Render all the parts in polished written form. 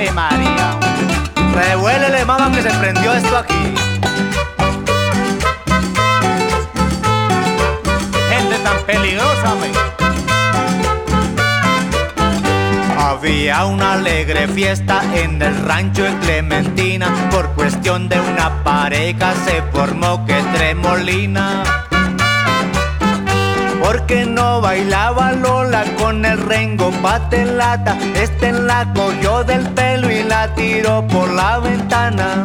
Ave María. Revuélele, mamá, que se prendió esto aquí. Gente tan peligrosa, me. Había una alegre fiesta en el rancho de Clementina. Por cuestión de una pareja se formó que Tremolina. Porque no bailaba Lola con el rengo patelata. Este la cogió del pelo y la tiró por la ventana.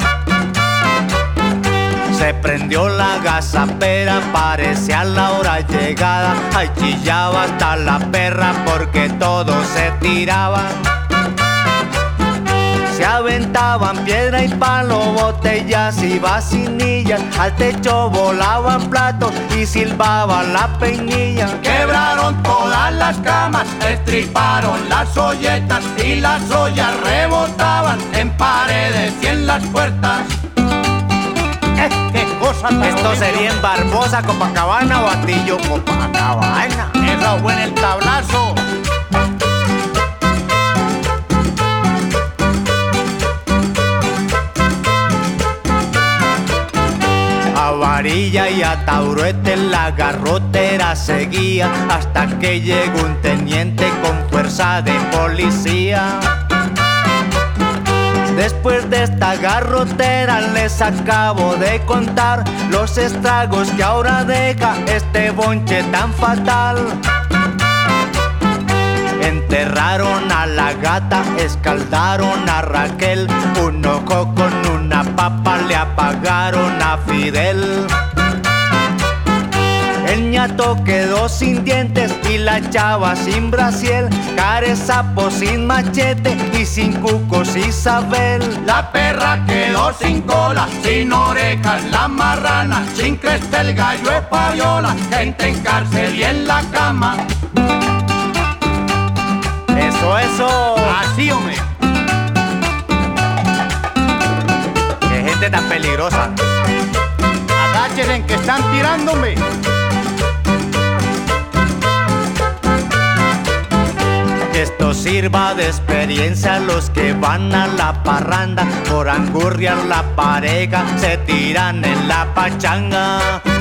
Se prendió la gazapera, parecía la hora llegada. Ay, chillaba hasta la perra porque todos se tiraban. Se aventaban piedra y palo, botellas y vacinillas. Al techo volaban platos y silbaba la peinilla. Quebraron todas las camas, estriparon las olletas y las ollas rebotaban en paredes y en las puertas. ¡Qué cosa tan Esto horrible! sería en Barbosa, Copacabana o Atillo, Copacabana. Eso fue en el tablazo. A varilla y a tauruete la garrotera seguía hasta que llegó un teniente con fuerza de policía. Después de esta garrotera les acabo de contar los estragos que ahora deja este bonche tan fatal. Enterraron a la gata, escaldaron a Raquel. Un ojo con una papa le apagaron a Fidel. El ñato quedó sin dientes y la chava sin brasiel. Carezapo sin machete y sin cucos Isabel. La perra quedó sin cola, sin orejas la marrana, sin cresta el gallo es paviola, gente en cárcel y en la cama. Eso. Así, hombre. Qué gente tan peligrosa. Agáchense que están tirándome. Que esto sirva de experiencia a los que van a la parranda. Por angurriar la pareja se tiran en la pachanga.